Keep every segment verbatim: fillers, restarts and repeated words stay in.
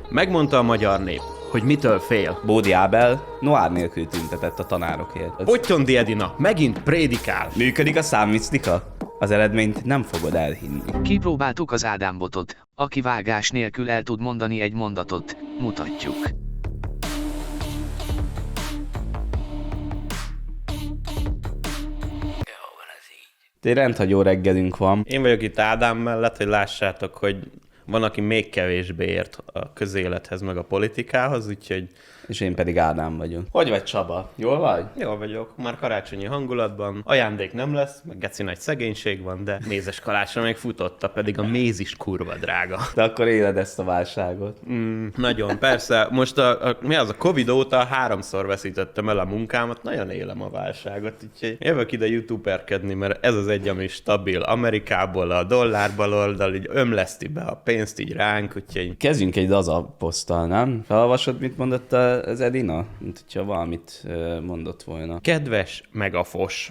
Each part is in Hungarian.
Megmondta a magyar nép, hogy mitől fél. Bódi Ábel noár nélkül tüntetett a tanárokért. Az... Pottyondi Edina megint prédikál. Működik a számmisztika? Az eredményt nem fogod elhinni. Kipróbáltuk az Ádám botot, aki vágás nélkül el tud mondani egy mondatot, mutatjuk. Egy rendhagyó reggelünk van. Én vagyok itt Ádám mellett, hogy lássátok, hogy van, aki még kevésbé ért a közélethez, meg a politikához, úgyhogy... És én pedig Ádám vagyok. Hogy vagy, Csaba? Jól vagy? Jól vagyok, már karácsonyi hangulatban. Ajándék nem lesz, meg geci nagy szegénység van, de mézes kalácsra még futotta, pedig a méz is kurva drága. De akkor éled ezt a válságot. Mm, nagyon, persze. Most a, a, mi az, a Covid óta háromszor veszítettem el a munkámat, nagyon élem a válságot, úgyhogy jövök ide youtuberkedni, mert ez az egy, ami stabil. Amerikából a dollárból oldal, így ömleszti be a pénzt így ránk, úgyhogy... Kezdjünk egy laza poszttal, nem? Felolvasod, mit mondott az Edina? Mint hogyha valamit mondott volna. Kedves megafos.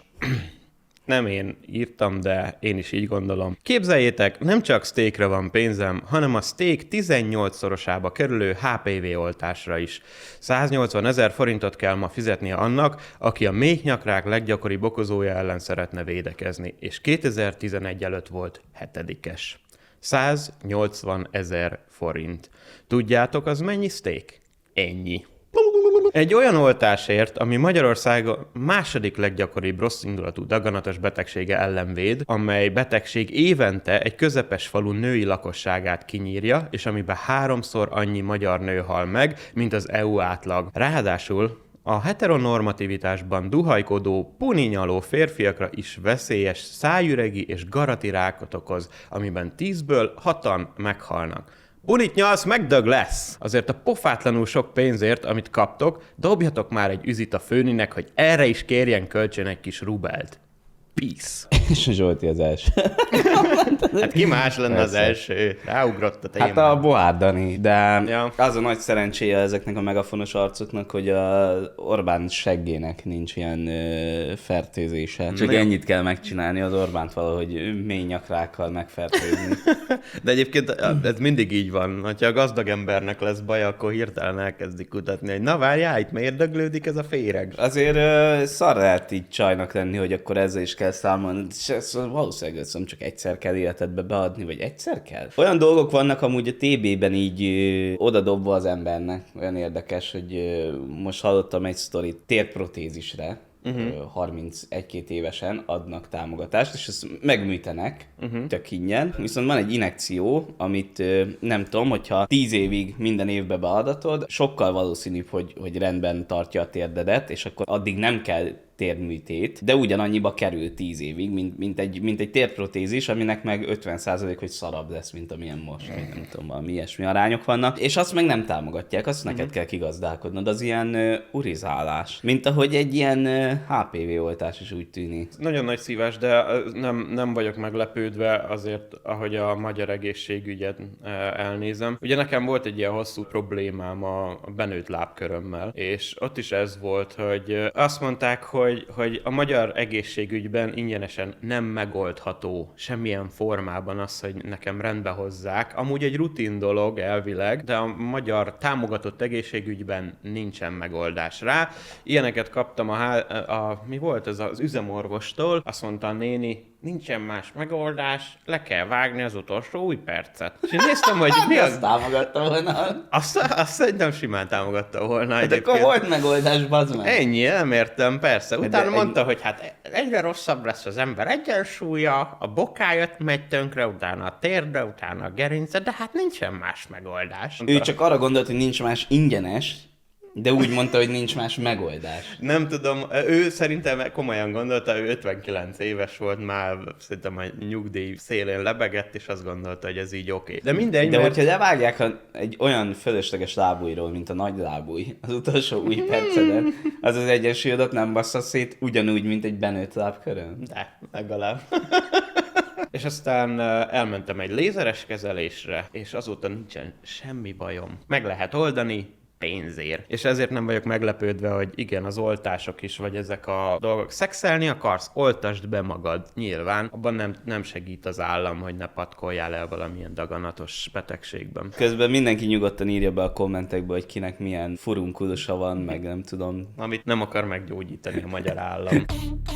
Nem én írtam, de én is így gondolom. Képzeljétek, nem csak steakre van pénzem, hanem a steak tizennyolcszorosába kerülő há pé vé oltásra is. száznyolcvan ezer forintot kell ma fizetnie annak, aki a méhnyakrák leggyakoribb okozója ellen szeretne védekezni, és kétezer-tizenegy előtt volt hetedikes. száznyolcvan ezer forint. Tudjátok, az mennyi steak? Ennyi. Egy olyan oltásért, ami Magyarország második leggyakoribb rosszindulatú daganatos betegsége ellen véd, amely betegség évente egy közepes falu női lakosságát kinyírja, és amiben háromszor annyi magyar nő hal meg, mint az é u átlag. Ráadásul a heteronormativitásban duhajkodó, puninyaló férfiakra is veszélyes szájüregi és garati rákot okoz, amiben tízből hatan meghalnak. Punit nyalsz, megdög lesz! Azért a pofátlanul sok pénzért, amit kaptok, dobjatok már egy üzit a főninek, hogy erre is kérjen kölcsön egy kis rubelt. Peace. És a Zsolti az első. Hát ki más lenne Persze. az első? Ráugrott a témát. Hát a Bohár Dani, de Ja. az a nagy szerencséje ezeknek a megafonos arcoknak, hogy a Orbán seggének nincs ilyen ö, fertőzése. Csak Nem. ennyit kell megcsinálni, az Orbánt valahogy mély nyakrákkal megfertőzni. De egyébként ez mindig így van. Ha a gazdag embernek lesz baj, akkor hirtelen elkezdik kutatni, hogy na várjál, itt miért döglődik ez a féreg? Azért ö, szar lehet így csajnak lenni, hogy akkor ezzel is kell számolni. Szóval valószínűleg ezt nem csak egyszer kell életedbe beadni, vagy egyszer kell. Olyan dolgok vannak amúgy a té bében így ö, odadobva az embernek. Olyan érdekes, hogy ö, most hallottam egy sztorit térprotézisre. Uh-huh. harmincegy-két évesen adnak támogatást, és ezt megműtenek, uh-huh. tök ingyen. Viszont van egy injekció, amit ö, nem tudom, hogyha tíz évig minden évbe beadatod, sokkal valószínűbb, hogy, hogy rendben tartja a térdedet, és akkor addig nem kell térműtét, de ugyanannyiba kerül tíz évig, mint, mint, egy, mint egy térprotézis, aminek meg ötven százalék, hogy szarabb lesz, mint amilyen most, vagy nem tudom, valami ilyesmi arányok vannak, és azt meg nem támogatják, azt neked kell kigazdálkodnod, az ilyen uh, urizálás. Mint ahogy egy ilyen uh, há pé vé oltás is úgy tűnik. Nagyon nagy szívás, de nem, nem vagyok meglepődve azért, ahogy a magyar egészségügyet elnézem. Ugye nekem volt egy ilyen hosszú problémám a benőtt lábkörömmel, és ott is ez volt, hogy azt mondták, hogy Hogy, hogy a magyar egészségügyben ingyenesen nem megoldható semmilyen formában az, hogy nekem rendbe hozzák. Amúgy egy rutin dolog elvileg, de a magyar támogatott egészségügyben nincsen megoldás rá. Ilyeneket kaptam a, a, a mi volt ez az üzemorvostól, azt mondta a néni, nincsen más megoldás, le kell vágni az utolsó új percet. És én néztem, hogy mi az... Azt támogatta volna. Azt, azt szerintem simán támogatta volna De egyébként. akkor volt megoldás, bazd meg. Ennyi, nem értem, persze. Utána De mondta, hogy hát egyre rosszabb lesz az ember egyensúlya, a bokáját megy tönkre, utána a térde, utána a gerince, de hát nincsen más megoldás. Ő csak arra gondolt, hogy nincs más ingyenes, de úgy mondta, hogy nincs más megoldás. Nem tudom, ő szerintem komolyan gondolta, ő ötvenkilenc éves volt, már szerintem a nyugdíj szélén lebegett, és azt gondolta, hogy ez így oké. Okay. De mindegy, De mert... hogyha levágják a, egy olyan fölösleges lábújról, mint a nagy lábúj, az utolsó új percedet, az az egyensúlyodat nem bassza szét ugyanúgy, mint egy benőtt lábkörön? De, legalább. És aztán elmentem egy lézeres kezelésre, és azóta nincsen semmi bajom. Meg lehet oldani, pénzért. És ezért nem vagyok meglepődve, hogy igen, az oltások is, vagy ezek a dolgok. Szexelni akarsz? Oltasd be magad. Nyilván, abban nem, nem segít az állam, hogy ne patkoljál el valamilyen daganatos betegségben. Közben mindenki nyugodtan írja be a kommentekbe, hogy kinek milyen furunkulusa van, meg nem tudom. Amit nem akar meggyógyítani a magyar állam.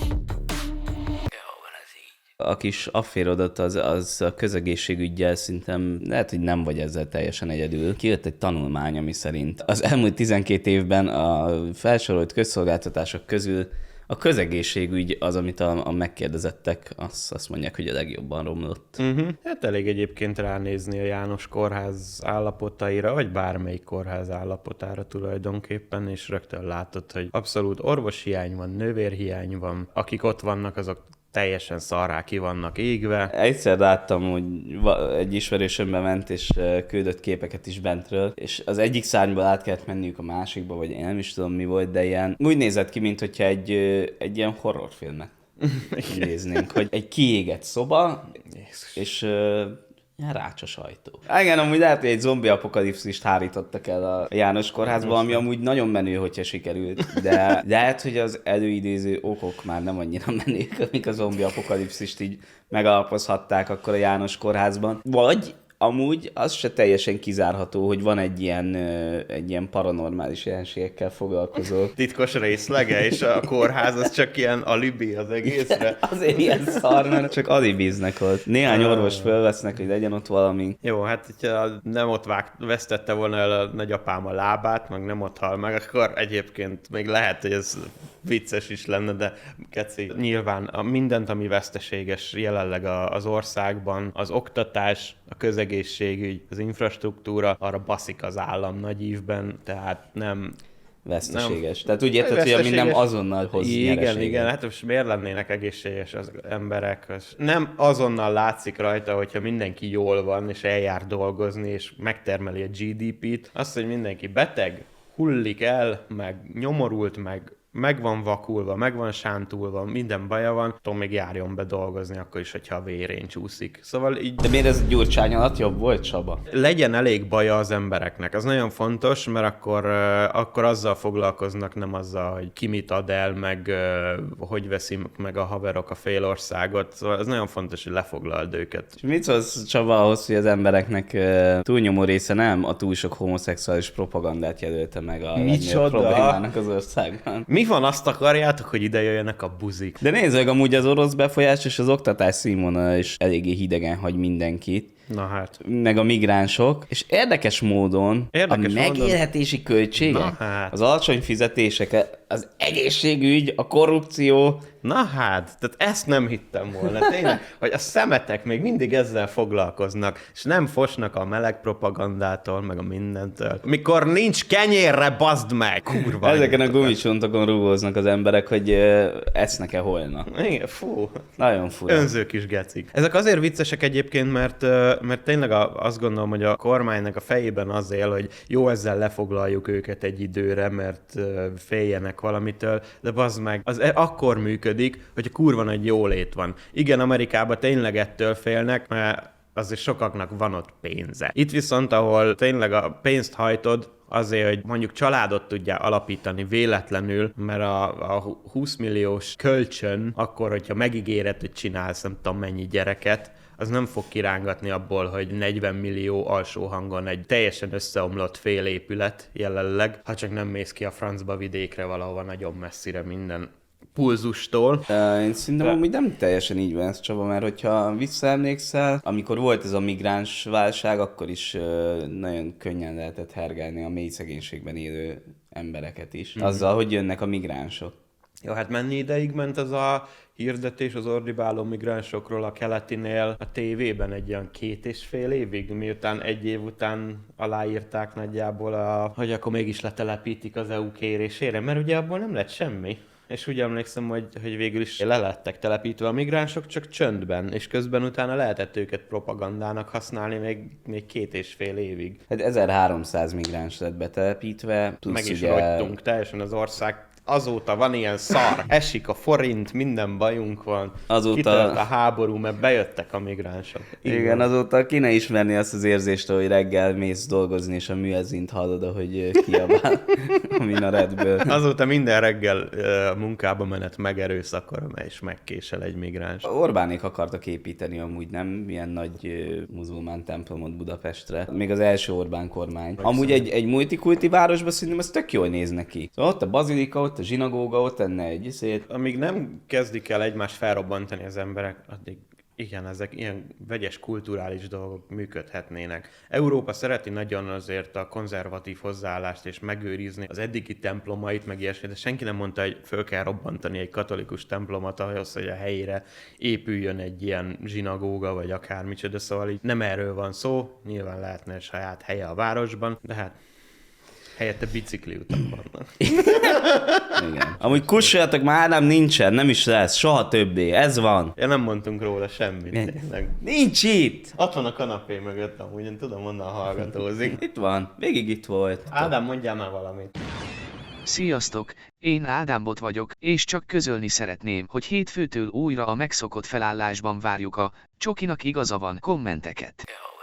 A kis afférodat az, az a közegészségüggyel szerintem lehet, hogy nem vagy ezzel teljesen egyedül. Kijött egy tanulmány, ami szerint az elmúlt tizenkét évben a felsorolt közszolgáltatások közül a közegészségügy az, amit a, a megkérdezettek, azt, azt mondják, hogy a legjobban romlott. Uh-huh. Hát elég egyébként ránézni a János kórház állapotaira, vagy bármelyik kórház állapotára tulajdonképpen, és rögtön látod, hogy abszolút orvoshiány van, nővérhiány van, akik ott vannak, azok teljesen szarrá ki vannak égve. Egyszer láttam, hogy egy ismerősömbe ment, és küldött képeket is bentről, és az egyik szárnyból át kellett menniük a másikba, vagy én nem is tudom mi volt, de ilyen úgy nézett ki, mint hogyha egy, egy ilyen horrorfilmet néznénk, hogy egy kiégett szoba, Jézus. és ilyen rácsos ajtó. Igen, amúgy lehet, hogy egy zombi apokalipszist hárítottak el a János kórházba, ami amúgy nagyon menő, hogyha sikerült, de lehet, hogy az előidéző okok már nem annyira menők, amik a zombi apokalipszist így megalapozhatták akkor a János kórházban. Vagy amúgy az se teljesen kizárható, hogy van egy ilyen, egy ilyen paranormális jelenségekkel foglalkozó. Titkos részlege, és a kórház az csak ilyen alibi az egészre. Azért ilyen szar, mert csak alibiznek ott. Néhány orvost fölvesznek, hogy legyen ott valami. Jó, hát hogyha nem ott vág, vesztette volna el a nagyapám a lábát, meg nem ott hal meg, akkor egyébként még lehet, hogy ez vicces is lenne, de keci, nyilván a mindent, ami veszteséges jelenleg a, az országban, az oktatás, a közegészségügy, az infrastruktúra, arra baszik az állam nagy ívben, tehát nem... Veszteséges. Nem. Tehát úgy érted, hogy ami nem azonnal hoz Igen, nyereséget. igen, hát most miért lennének egészséges az emberek? Az nem azonnal látszik rajta, hogyha mindenki jól van, és eljár dolgozni, és megtermeli a gé dé pét. Azt, hogy mindenki beteg, hullik el, meg nyomorult, meg meg van vakulva, meg van sántulva, minden baja van, attól még járjon be dolgozni, akkor is, hogyha a vérén csúszik. Szóval így... De miért ez a Gyurcsány alatt jobb volt, Csaba? Legyen elég baja az embereknek. Az nagyon fontos, mert akkor, uh, akkor azzal foglalkoznak, nem azzal, hogy ki mit ad el, meg uh, hogy veszik meg a haverok a fél országot. Szóval ez nagyon fontos, hogy lefoglald őket. És mit szólsz, Csaba, ahhoz, hogy az embereknek uh, túlnyomó része nem a túl sok homoszexuális propagandát jelölte meg a legnagyobb problémának az országban? Mi van, azt akarjátok, hogy ide jöjjenek a buzik? De nézd meg, amúgy az orosz befolyás és az oktatás színvonala is eléggé hidegen hagy mindenkit. Na hát. Meg a migránsok. És érdekes módon Érdekes a megélhetési módon... költségek, hát. az alacsony fizetések, az egészségügy, a korrupció. Na hát, tehát ezt nem hittem volna, tényleg, hogy a szemetek még mindig ezzel foglalkoznak, és nem fosnak a meleg propagandától, meg a mindentől. Mikor nincs kenyérre, bazd meg! Kurva! Ezeken a gumicsontokon rúgóznak az emberek, hogy uh, esznek-e holna. Igen, fú. Nagyon fura. Önző kis gecik. Ezek azért viccesek egyébként, mert, mert tényleg a, azt gondolom, hogy a kormánynak a fejében az él, hogy jó, ezzel lefoglaljuk őket egy időre, mert féljenek valamitől, de bazd meg, az akkor működik, hogy a kurva nagy jólét van. Igen, Amerikában tényleg ettől félnek, mert azért sokaknak van ott pénze. Itt viszont, ahol tényleg a pénzt hajtod, azért, hogy mondjuk családot tudjál alapítani véletlenül, mert a, a húsz milliós kölcsön, akkor, hogyha megígéred, hogy csinálsz nem tudom mennyi gyereket, az nem fog kirángatni abból, hogy negyven millió alsó hangon egy teljesen összeomlott fél épület jelenleg, ha csak nem mész ki a francba vidékre valahova nagyon messzire minden pulzustól. Uh, én szerintem De... amúgy nem teljesen így van ez, Csaba, mert hogyha visszaemlékszel, amikor volt ez a migráns válság, akkor is uh, nagyon könnyen lehetett hergelni a mély szegénységben élő embereket is. Mm-hmm. Azzal, hogy jönnek a migránsok. Jó, hát mennyi ideig ment az a hirdetés az ordibáló migránsokról a keletinél a tévében egy olyan két és fél évig, miután egy év után aláírták nagyjából, a, hogy akkor mégis letelepítik az é u kérésére, mert ugye abból nem lett semmi. És úgy emlékszem, hogy, hogy végül is le lettek telepítve a migránsok, csak csöndben, és közben utána lehetett őket propagandának használni még, még két és fél évig. Hát ezerháromszáz migráns lett betelepítve. Meg is ugye... rogytunk teljesen az ország Azóta van ilyen szar, esik a forint, minden bajunk van, Azóta- kitört a háború, mert bejöttek a migránsok. Így Igen, van. azóta ki ne ismerni azt az érzést, hogy reggel mész dolgozni, és a műezint hallod, ahogy kiabál a minaretből. Azóta minden reggel ö, a munkába menet megerőszakol, és megkésel egy migráns. Orbánék akartak építeni amúgy, nem? Milyen nagy ö, muzulmán templomot Budapestre. Még az első Orbán kormány. Amúgy egy, egy multikulti városban szerintem ez tök jól néz neki. Szóval ott a bazilika, ott a zsinagóga, ott enne egy iszét. Amíg nem kezdik el egymást felrobbantani az emberek, addig igen, ezek ilyen vegyes kulturális dolgok működhetnének. Európa szereti nagyon azért a konzervatív hozzáállást és megőrizni az eddigi templomait, meg ilyesmi, de senki nem mondta, hogy föl kell robbantani egy katolikus templomot ahhoz, hogy a helyére épüljön egy ilyen zsinagóga, vagy akármicsoda, szóval így nem erről van szó, nyilván lehetne egy saját helye a városban, de hát helyette bicikliutak vannak. Igen. Amúgy kussoljatok már, nem nincsen, nem is lesz, soha többé. Ez van. Ja, nem mondtunk róla semmit, tényleg. Nincs itt! Ott van a kanapé mögött, amúgy én tudom, onnan hallgatózik. Itt van, végig itt volt. Ádám, mondjál már valamit. Sziasztok, én Ádámbot vagyok, és csak közölni szeretném, hogy hétfőtől újra a megszokott felállásban várjuk a Csokinak igaza van kommenteket.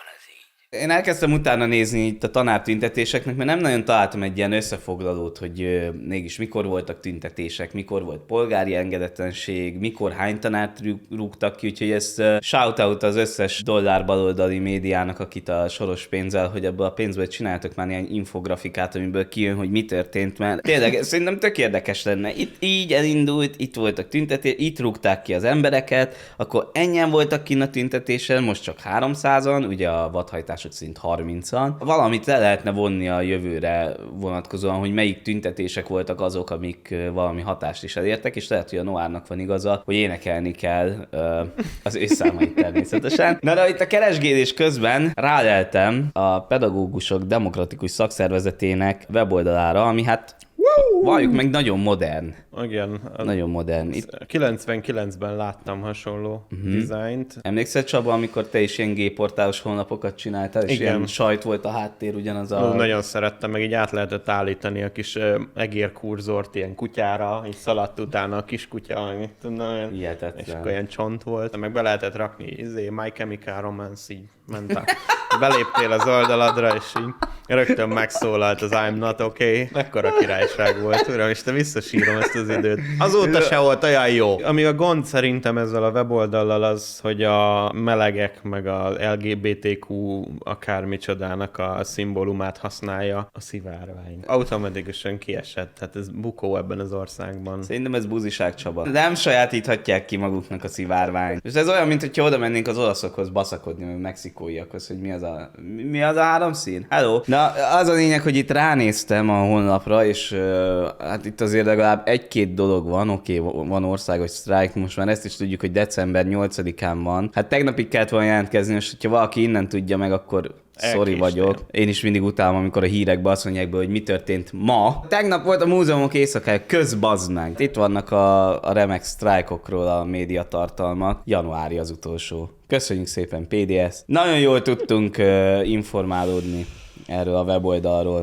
Én elkezdtem utána nézni itt a tanártüntetéseknek, mert nem nagyon találtam egy ilyen összefoglalót, hogy ö, mégis mikor voltak tüntetések, mikor volt polgári engedetlenség, mikor hány tanárt rú- rúgtak ki, úgyhogy ezt uh, shout-out az összes dollár baloldali médiának, akit a soros pénzzel, hogy ebből a pénzből csináltok már ilyen infografikát, amiből kijön, hogy mi történt, mert tényleg szerintem tök érdekes lenne. Itt így elindult, itt voltak tüntetések, itt rúgták ki az embereket, akkor ennyien voltak kint a tüntetésen, most csak háromszázan, ugye a vadhajtás szerint harmincan. Valamit le lehetne vonni a jövőre vonatkozóan, hogy melyik tüntetések voltak azok, amik valami hatást is elértek, és lehet, hogy a Noárnak van igaza, hogy énekelni kell uh, az ő számait természetesen. Na de itt a keresgélés közben ráleltem a Pedagógusok Demokratikus Szakszervezetének weboldalára, ami hát valljuk meg nagyon modern. Igen. Nagyon modern. Itt... kilencvenkilencben láttam hasonló uh-huh. dizájnt. Emlékszel, Csaba, amikor te is ilyen gépportálos honlapokat csináltál, és Igen. ilyen sajt volt a háttér ugyanaz a... Ó, nagyon szerettem, meg így át lehetett állítani a kis uh, egérkurzort ilyen kutyára, így szaladt utána a kis kutya, mit tudom, olyan, Hihetetlen. és akkor ilyen csont volt, meg be lehetett rakni, izé, My Chemical Romance, így ment a... Beléptél az oldaladra, és így rögtön megszólalt az I'm not okay. Mekkora királyság volt, uram, és te visszasírom ezt az időt. Azóta se volt olyan jó. Ami a gond szerintem ezzel a weboldallal az, hogy a melegek, meg az el gé bé té kú akármicsodának a szimbólumát használja a szivárvány. Automatikusan kiesett, tehát ez bukó ebben az országban. Szerintem ez buziság, Csaba. Nem sajátíthatják ki maguknak a szivárványt. És ez olyan, mint hogyha oda mennénk az olaszokhoz baszakodni, meg mexikóiakhoz, hogy mi az a, mi az a három szín? Hello! Na, az a lényeg, hogy itt ránéztem a honlapra, és uh, hát itt azért legalább egy-két dolog van, oké, okay, van országos sztrájk, most már ezt is tudjuk, hogy december nyolcadikán van. Hát tegnapig kellett volna jelentkezni, és hogyha valaki innen tudja meg, akkor sorry vagyok. Én is mindig utálom, amikor a hírekben azt mondják be, hogy mi történt ma. Tegnap volt a múzeumok éjszakája, közbazd meg. Itt vannak a, a remek sztrájkokról a médiatartalmak. Januári az utolsó. Köszönjük szépen, pé dé es. Nagyon jól tudtunk uh, informálódni erről a weboldalról.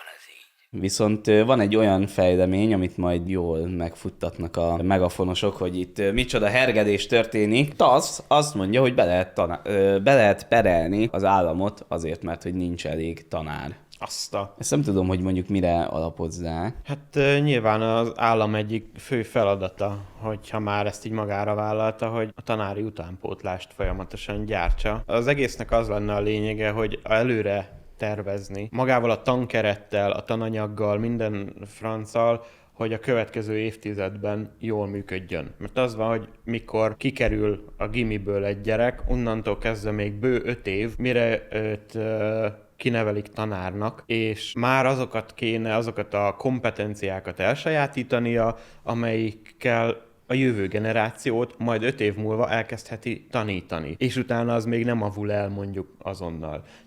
Viszont van egy olyan fejlemény, amit majd jól megfuttatnak a megafonosok, hogy itt micsoda hergedés történik. TASZ azt mondja, hogy be lehet, taná- be lehet perelni az államot azért, mert hogy nincs elég tanár. Azt a... Ezt nem tudom, hogy mondjuk mire alapozzák. Hát uh, nyilván az állam egyik fő feladata, hogyha már ezt így magára vállalta, hogy a tanári utánpótlást folyamatosan gyártsa. Az egésznek az lenne a lényege, hogy előre tervezni magával a tankerettel, a tananyaggal, minden franccal, hogy a következő évtizedben jól működjön. Mert az van, hogy mikor kikerül a gimiből egy gyerek, onnantól kezdve még bő öt év, mire őt uh, kinevelik tanárnak, és már azokat kéne, azokat a kompetenciákat elsajátítania, amelyikkel a jövő generációt majd öt év múlva elkezdheti tanítani. És utána az még nem avul el mondjuk azonnal.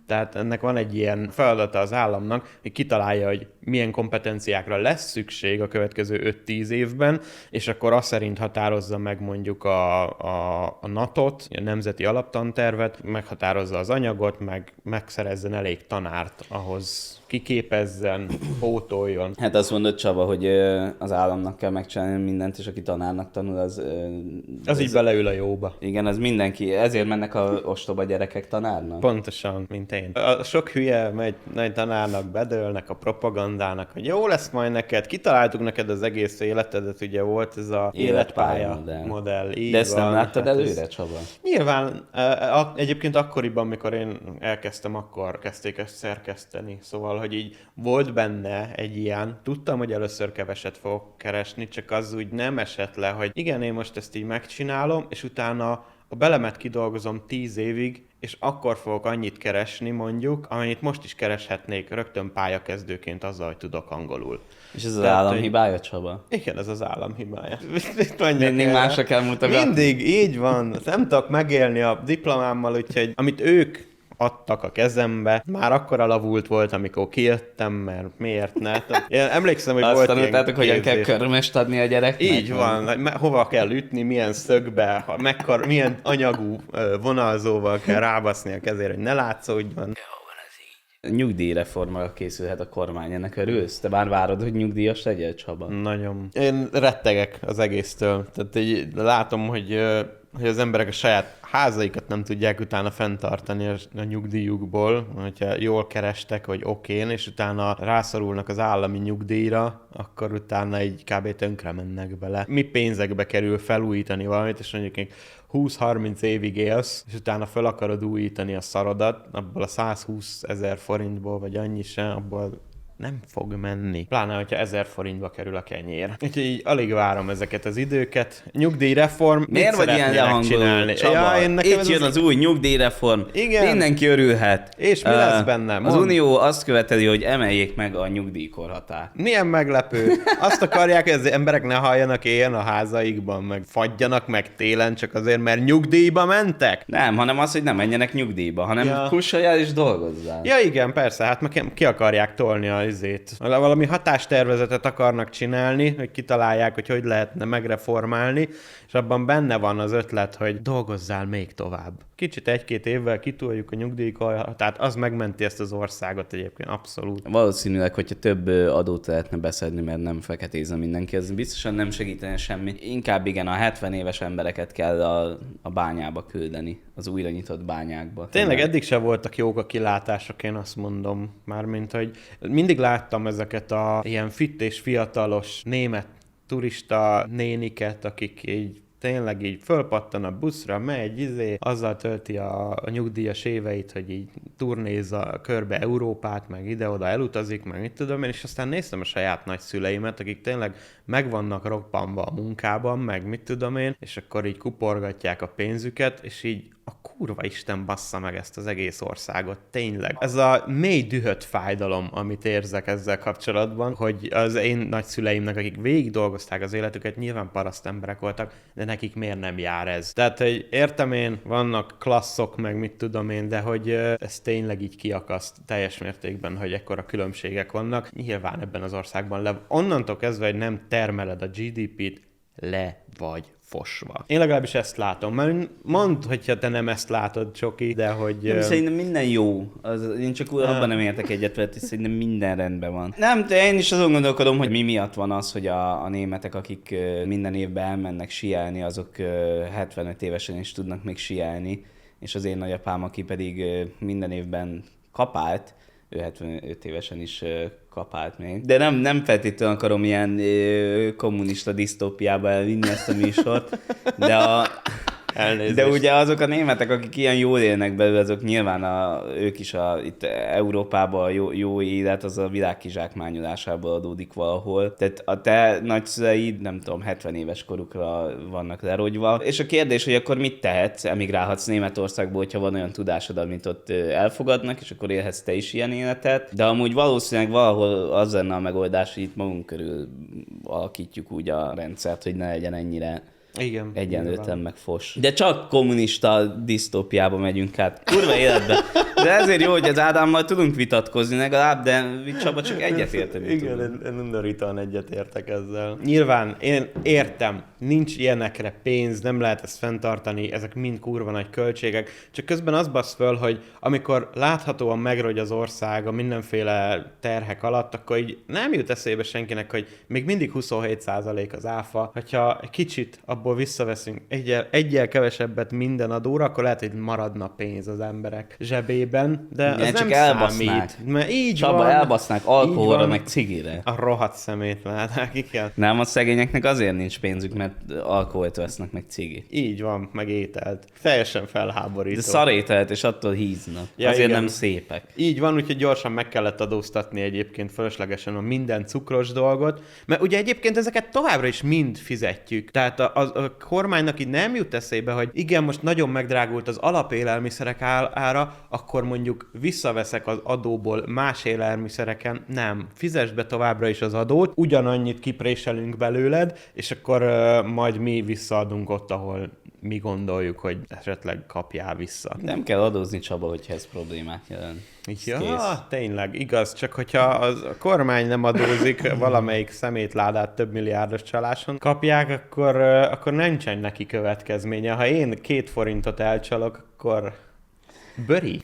Tehát ennek van egy ilyen feladata az államnak, hogy kitalálja, hogy milyen kompetenciákra lesz szükség a következő öt-tíz évben, és akkor azt szerint határozza meg mondjuk a, a, a natot, a nemzeti alaptantervet, meghatározza az anyagot, meg megszerezzen elég tanárt ahhoz, kiképezzen, pótoljon. Hát azt mondod, Csaba, hogy ö, az államnak kell megcsinálni mindent, és aki tanárnak tanul, az... Ö, Az így beleül a jóba. Igen, az mindenki. Ezért mennek a ostoba gyerekek tanárnak? Pontosan, mint én. A sok hülye megy nagy tanárnak, bedőlnek a propagandának, hogy jó lesz majd neked, kitaláltuk neked az egész életedet, ugye volt ez a életpálya modell. modell így De ezt van. nem láttad Hát előre, ez... Csaba? Nyilván, egyébként akkoriban, mikor én elkezdtem, akkor kezdték ezt szerkeszteni. Szóval, hogy így volt benne egy ilyen, tudtam, hogy először keveset fogok keresni, csak az úgy nem esett le, hogy igen, én most ezt így megcsinálom, és utána a belemet kidolgozom tíz évig, és akkor fogok annyit keresni mondjuk, amennyit most is kereshetnék rögtön pályakezdőként azzal, hogy tudok angolul. És ez az Tehát, állam hogy... hibája, Csaba? Igen, ez az állam hibája. Mindig másra kell mutatni. Mindig így van. Nem tudok megélni a diplomámmal, úgyhogy amit ők adtak a kezembe. Már akkor alavult volt, amikor kijöttem, mert miért ne? Én emlékszem, hogy azt volt tanultátok, hogyan kell képzés. körmest adni a gyereknek? Így van, hogy hova kell ütni, milyen szögbe, ha mekkor, milyen anyagú vonalzóval kell rábaszni a kezére, hogy ne látszódjon. Nyugdíjreformra készülhet a kormány, ennek örülsz? Te már várod, hogy nyugdíjas legyél, Csaba? Nagyon. Én rettegek az egésztől. Tehát így látom, hogy, hogy az emberek a saját házaikat nem tudják utána fenntartani a nyugdíjukból, hogyha jól kerestek, vagy okén, és utána rászorulnak az állami nyugdíjra, akkor utána így kb. Tönkre mennek bele. Mi pénzekbe kerül felújítani valamit, és mondjuk húsz-harminc évig élsz, és utána fel akarod újítani a szarodat, abból a százhúsz ezer forintból, vagy annyi sem, abból nem fog menni. Pláne, hogyha ezer forintba kerül a kenyér. Úgyhogy így alig várom ezeket az időket. Nyugdíjreform, miért vagy ilyen lehangoló, Csaba? Ja, Itt jön az, az új nyugdíjreform. Igen. Mindenki örülhet. És mi uh, lesz benne? Mond. Az Unió azt követeli, hogy emeljék meg a nyugdíjkorhatárt. Milyen meglepő. Azt akarják, hogy az emberek ne halljanak éjjel a házaikban, meg fagyjanak meg télen csak azért, mert nyugdíjba mentek? Nem, hanem az, hogy nem menjenek nyugdíjba, hanem ja. kussoljál és dolgozzál. Ja igen, persze, hát meg ki akarják tolni a izét. Valami hatástervezetet akarnak csinálni, hogy kitalálják, hogy hogy lehetne megreformálni, és abban benne van az ötlet, hogy dolgozzál még tovább. Kicsit egy-két évvel kitoljuk a nyugdíjkorhatárt, az megmenti ezt az országot egyébként, abszolút. Valószínűleg, hogyha több adót lehetne beszedni, mert nem feketézne mindenki, ez biztosan nem segítene semmi. Inkább igen, a hetven éves embereket kell a, a bányába küldeni, az újra nyitott bányákba. Tényleg eddig sem voltak jók a kilátások, én azt mondom. Mármint, hogy mindig láttam ezeket a ilyen fit és fiatalos német turista néniket, akik így tényleg így fölpattan a buszra, megy, izé, azzal tölti a, a nyugdíjas éveit, hogy így turnézza körbe Európát, meg ide-oda elutazik, meg mit tudom én, és aztán néztem a saját nagyszüleimet, akik tényleg meg vannak roppanva a munkában, meg mit tudom én, és akkor így kuporgatják a pénzüket, és így a kurva Isten bassza meg ezt az egész országot, tényleg. Ez a mély dühött fájdalom, amit érzek ezzel kapcsolatban, hogy az én nagyszüleimnek, akik végig dolgozták az életüket, nyilván paraszt emberek voltak, de nekik miért nem jár ez? Tehát, hogy értem én, vannak klasszok, meg mit tudom én, de hogy ez tényleg így kiakaszt teljes mértékben, hogy ekkora különbségek vannak. Nyilván ebben az országban le... onnantól kezdve, hogy nem termeled a gé dé pét, le vagy fosva. Én legalábbis ezt látom. Mert mondd, hogyha te nem ezt látod, Csoki, de hogy... Nem, szerintem minden jó. Az, én csak uh, abban nem értek egyet, mert szerintem minden rendben van. Nem, de én is azon gondolkodom, hogy mi miatt van az, hogy a, a németek, akik uh, minden évben elmennek síelni, azok uh, hetvenöt évesen is tudnak még síelni, és az én nagyapám, aki pedig uh, minden évben kapált, ő hetvenöt évesen is uh, kapált még. De nem, nem feltétlenül akarom ilyen ö, kommunista disztópiába elvinni ezt a műsort, de, a, de ugye azok a németek, akik ilyen jól élnek belőle, azok nyilván a, ők is a, itt Európában a jó, jó élet, az a világ kizsákmányolásából adódik valahol. Tehát a te nagyszüleid, nem tudom, hetven éves korukra vannak lerogyva. És a kérdés, hogy akkor mit tehetsz? Emigrálhatsz Németországból, hogyha van olyan tudásod, amit ott elfogadnak, és akkor élhetsz te is ilyen életet. De amúgy valószínűleg valahol az lenne a megoldás, hogy itt magunk körül alakítjuk úgy a rendszert, hogy ne legyen ennyire Igen. Egyenlőtlen meg fos. De csak kommunista disztópiába megyünk át. Kurva életbe. De ezért jó, hogy az Ádámmal tudunk vitatkozni legalább, de Csaba csak egyetérteni Igen, tudunk. én undorítóan egyetértek ezzel. Nyilván én értem, nincs ilyenekre pénz, nem lehet ezt fenntartani, ezek mind kurva nagy költségek, csak közben az basz föl, hogy amikor láthatóan megrogy az ország a mindenféle terhek alatt, akkor így nem jut eszébe senkinek, hogy még mindig huszonhét százalék az áfa, hogyha egy kicsit abból visszaveszünk egyel, egyel kevesebbet minden adóra, akkor lehet, hogy maradna pénz az emberek zsebében, de Igen, az csak nem elbasznák. számít. Mert így Csaba, van, elbasznák alkoholra, van. meg cigire. A rohadt szemét látják, igen. Nem, a szegényeknek azért nincs pénzük, mert alkoholt vesznek, meg cigi. Így van, meg ételt. Teljesen felháborító. De szarételt, és attól híznak. Ja, Azért igen. nem szépek. Így van, úgyhogy gyorsan meg kellett adóztatni egyébként fölöslegesen a minden cukros dolgot, mert ugye egyébként ezeket továbbra is mind fizetjük. Tehát a, a, a kormánynak így nem jut eszébe, hogy igen, most nagyon megdrágult az alapélelmiszerek ára, akkor mondjuk visszaveszek az adóból más élelmiszereken. Nem. Fizesd be továbbra is az adót, ugyanannyit kipréselünk belőled, és akkor uh, majd mi visszaadunk ott, ahol mi gondoljuk, hogy esetleg kapjál vissza. Nem kell adózni, Csaba, hogyha ez problémát jelent. Ja, Kész. tényleg, igaz, csak hogyha az, a kormány nem adózik, valamelyik szemétládát több milliárdos csaláson kapják, akkor, uh, akkor nincsen neki következménye. Ha én két forintot elcsalok, akkor böri.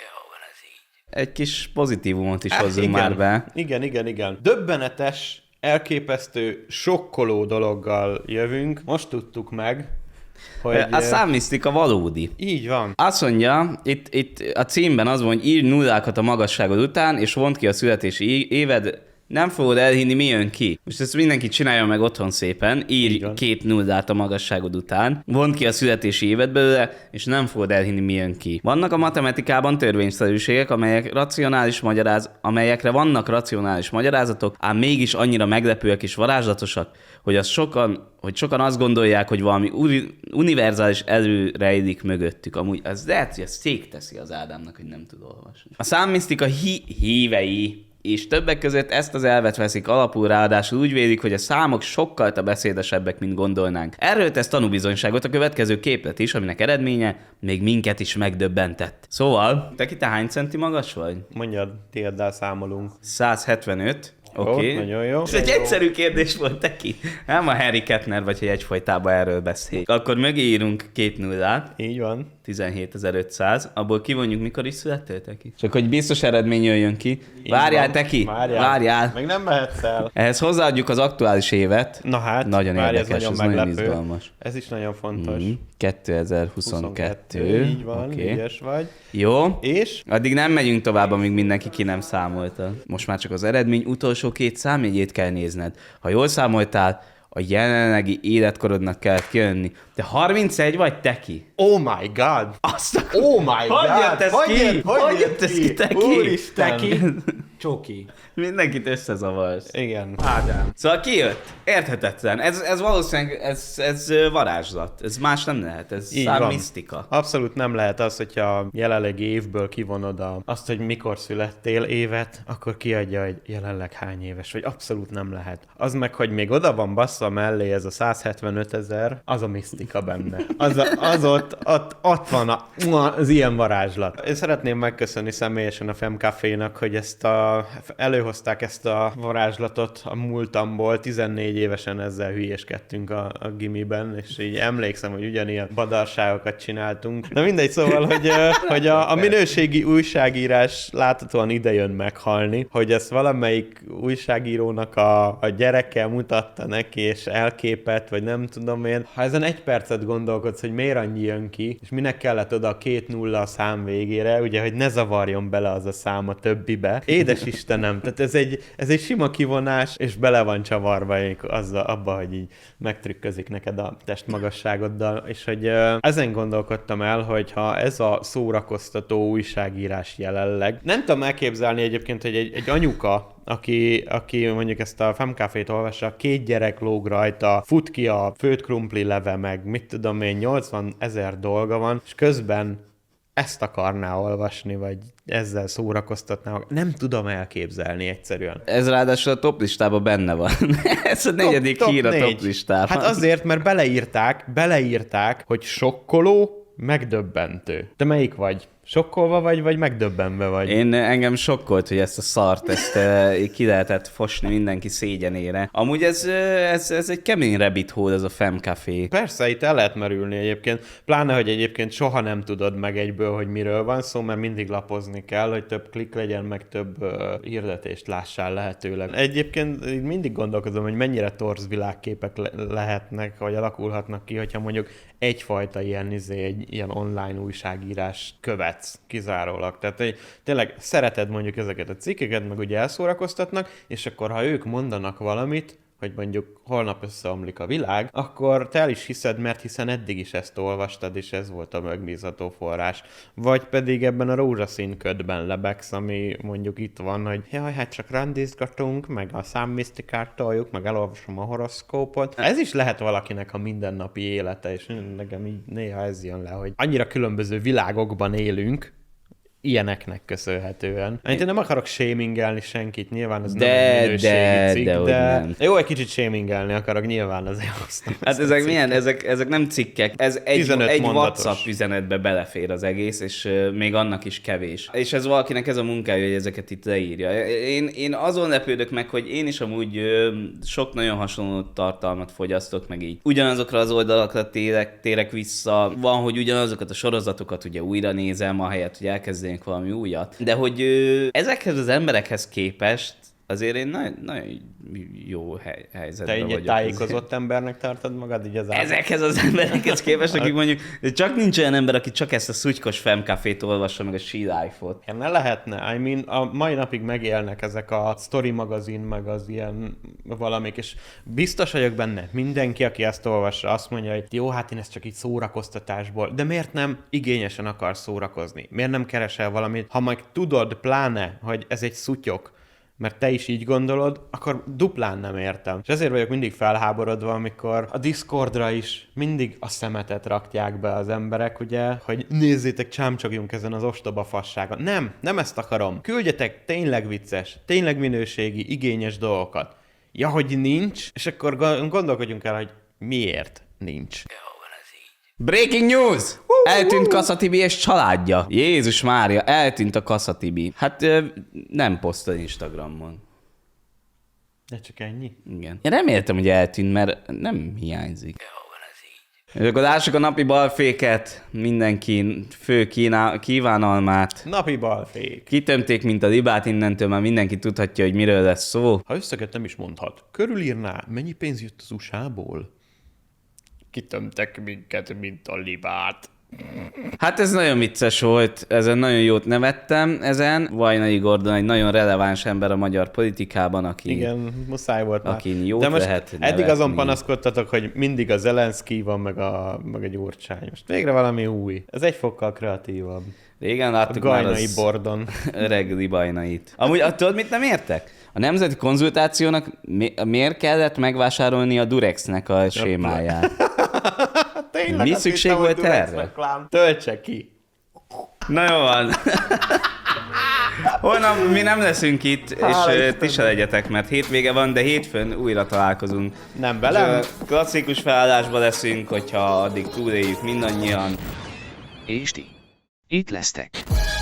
Egy kis pozitívumot is Hát, hozzunk igen, már be. Igen, igen, igen. Döbbenetes, elképesztő, sokkoló dologgal jövünk. Most tudtuk meg, hogy... A számmisztika valódi. Így van. Azt mondja, itt, itt a címben az van, hogy írj nullákat a magasságod után, és vond ki a születési éved, nem fogod elhinni, mi jön ki. Most ezt mindenki csinálja meg otthon szépen, írj két nullát a magasságod után, vond ki a születési évet belőle, és nem fogod elhinni, mi jön ki. Vannak a matematikában törvényszerűségek, amelyek racionális magyaráz, amelyekre vannak racionális magyarázatok, ám mégis annyira meglepőek és varázslatosak, hogy, az sokan, hogy sokan azt gondolják, hogy valami uni- univerzális erő rejlik mögöttük. Amúgy az lehet, hogy ez szék teszi az Ádámnak, hogy nem tud olvasni. A számmisztika hi- hívei és többek között ezt az elvet veszik alapul, ráadásul úgy vélik, hogy a számok sokkal beszédesebbek, mint gondolnánk. Erről tesz tanúbizonyságot a következő képlet is, aminek eredménye még minket is megdöbbentett. Szóval, te ki te hány centi magas vagy? Mondjad, tiéddel számolunk. száz hetvenöt. Oké. Ó, Okay. nagyon jó. Ez egy egyszerű kérdés volt, Teki. Nem a Harry Kettner vagy, hogy egyfolytában erről beszél. Akkor mögé írunk két nullát. Így van. tizenhétezer-ötszáz. Abból kivonjuk, mikor is születtél, Teki? Csak hogy biztos eredmény jöjjön ki. Várjál, van. Teki! Várjál. Várjál! Meg nem mehetsz el. Ehhez hozzáadjuk az aktuális évet. Na hát, Nagyon várj, érdekes, ez ez nagyon nagyon meglepő. izgalmas. Ez is nagyon fontos. Mm. kétezer-huszonkettő. Így van, Oké. ügyes vagy. Jó. És? Addig nem megyünk tovább, amíg mindenki ki nem számolta. Most már csak az eredmény utolsó két számjegyét kell nézned. Ha jól számoltál, a jelenlegi életkorodnak kellett kijönni. Te harmincegy vagy, Teki? Oh my god! Azt a... Oh my god! Hogy jött ez hogy ki? Jött, hogy, Hogy jött jött ez ki, Teki? Úristen! Teki, Csoki. Mindenkit összezavarsz. Igen. Ádám. Szóval kijött. Érthetetlen. Ez, ez valószínűleg ez, ez ö, varázslat. Ez más nem lehet. Ez Így van. számmisztika. Abszolút nem lehet az, hogyha jelenlegi évből kivonod a, azt, hogy mikor születtél évet, akkor kiadja, hogy jelenleg hány éves vagy. Abszolút nem lehet. Az meg, hogy még oda van bassza mellé ez a száz hetvenöt ezer, az a misztika benne. Az, a, az ott, ott, ott van a, az ilyen varázslat. Én szeretném megköszönni személyesen a Femcafénak, hogy ezt a, előhozták ezt a varázslatot a múltamból. tizennégy évesen ezzel hülyéskedtünk a, a gimiben, és így emlékszem, hogy ugyanilyen badarságokat csináltunk. Na mindegy, szóval, hogy, ö, hogy a, a minőségi újságírás láthatóan ide jön meghalni, hogy ezt valamelyik újságírónak a, a gyereke mutatta neki, és elképett, vagy nem tudom én. Ha ezen egy percet gondolkodsz, hogy miért annyi jön ki, és minek kellett oda a két nulla a szám végére, ugye, hogy ne zavarjon bele az a szám a többibe. Édes Istenem, tehát ez egy, ez egy sima kivonás, és bele van csavarva azzal, abba, hogy így megtrükközik neked a testmagasságoddal, és hogy uh, ezen gondolkodtam el, hogy ha ez a szórakoztató újságírás jelenleg, nem tudom elképzelni egyébként, hogy egy, egy anyuka, aki, aki mondjuk ezt a Femcafét olvassa, két gyerek lóg rajta, fut ki a főtt krumpli leve, meg mit tudom én, nyolcvan ezer dolga van, és közben ezt akarná olvasni, vagy ezzel szórakoztatná. Nem tudom elképzelni egyszerűen. Ez ráadásul a top listában benne van. Ez a negyedik top, top hír a négy. top listában. Hát azért, mert beleírták, beleírták, hogy sokkoló, megdöbbentő. Te melyik vagy? Sokkolva vagy, vagy megdöbbenve vagy? Én engem sokkolt, hogy ezt a szart, ezt e, ki lehetett fosni mindenki szégyenére. Amúgy ez, ez, ez egy kemény rabbit hole, ez a Femcafé. Persze, itt el lehet merülni egyébként. Pláne, hogy egyébként soha nem tudod meg egyből, hogy miről van szó, mert mindig lapozni kell, hogy több klik legyen, meg több uh, hirdetést lássál lehetőleg. Egyébként mindig gondolkozom, hogy mennyire torz világképek le- lehetnek, vagy alakulhatnak ki, hogyha mondjuk egyfajta ilyen, izé, egy ilyen online újságírás követsz kizárólag. Tehát egy, tényleg szereted mondjuk ezeket a cikkeket, meg ugye elszórakoztatnak, és akkor ha ők mondanak valamit, hogy mondjuk holnap összeomlik a világ, akkor te el is hiszed, mert hiszen eddig is ezt olvastad, és ez volt a megbízható forrás. Vagy pedig ebben a rózsaszín ködben lebegsz, ami mondjuk itt van, hogy jaj, hát csak randizgatunk, meg a számmisztikát toljuk, meg elolvasom a horoszkópot. Ez is lehet valakinek a mindennapi élete, és nekem így néha ez jön le, hogy annyira különböző világokban élünk, ilyeneknek köszönhetően. Én nem akarok shamingelni senkit, nyilván ez de, nem egy minőségi de, cikk, de, de... nem. Jó, egy kicsit shamingelni akarok, nyilván azért hoztam. Hát ezek milyen? Ezek, ezek nem cikkek. Ez egy, egy WhatsApp üzenetbe belefér az egész, és uh, még annak is kevés. És ez valakinek ez a munkája, hogy ezeket itt leírja. Én, én azon lepődök meg, hogy én is amúgy uh, sok nagyon hasonló tartalmat fogyasztok, meg így. Ugyanazokra az oldalakra térek, térek vissza. Van, hogy ugyanazokat a sorozatokat ugye újra nézem, ahelyett, hogy elkezdenék valami újat. De hogy uh, ezekhez az emberekhez képest azért én nagyon, nagyon jó hely, helyzetben Te vagyok. egy tájékozott embernek tartod magad így az állat? Ezekhez az emberekhez képest, akik mondjuk, de csak nincs olyan ember, aki csak ezt a szutykos Femcafét olvassa, meg a She Life-ot. Ja, ne lehetne. I mean, a mai napig megélnek ezek a Story magazin, meg az ilyen valamik, és biztos vagyok benne, mindenki, aki ezt olvassa, azt mondja, hogy jó, hát én ezt csak így szórakoztatásból, de miért nem igényesen akar szórakozni? Miért nem keresel valamit? Ha meg tudod, pláne, hogy ez egy szutyok, mert te is így gondolod, akkor duplán nem értem. És ezért vagyok mindig felháborodva, amikor a Discordra is mindig a szemetet rakják be az emberek, ugye, hogy nézzétek, csámcsogjunk ezen az ostoba fasságon. Nem, nem ezt akarom. Küldjetek tényleg vicces, tényleg minőségi, igényes dolgokat. Ja, hogy nincs, és akkor gondolkodjunk el, hogy miért nincs. Breaking news! Eltűnt Kassa Tibi és családja. Jézus Mária, eltűnt a Kassa Tibi. Hát nem posztol Instagramon. De csak ennyi? Igen. Én reméltem, hogy eltűnt, mert nem hiányzik. És akkor lássuk a napi balféket, mindenki fő kíná- kívánalmát. Napi balfék. Kitömték, mint a libát, innentől már mindenki tudhatja, hogy miről lesz szó. Ha összeget nem is mondhat, körülírná, mennyi pénz jött az u es á-ból? Kitömtek minket, mint a libát. Hát ez nagyon vicces volt, ezen nagyon jót nevettem ezen. Vajnai Gordon egy nagyon releváns ember a magyar politikában, aki... Igen, muszáj volt már. Akin jót De most lehet eddig nevetni. azon panaszkodtatok, hogy mindig a Zelenszky van, meg a, meg a Gyurcsány. Most végre valami új. Ez egy fokkal kreatívabb. Régen A láttuk már Gajnai az Bordon. öreg libajnait. Amúgy tudod, mit nem értek? A nemzeti konzultációnak mi, miért kellett megvásárolni a Durexnek a sémáját? Tényleg Mi azt szükség hittem, volt hogy Durex erre? reklám. Töltse ki. Na jó van. Holnap mi nem leszünk itt, Hála és ö, Istennek. ti se legyetek, mert hétvége van, de hétfőn újra találkozunk. Nem És, velem? ö, klasszikus felállásban leszünk, hogyha addig túléljük mindannyian. És ti? Itt lesztek.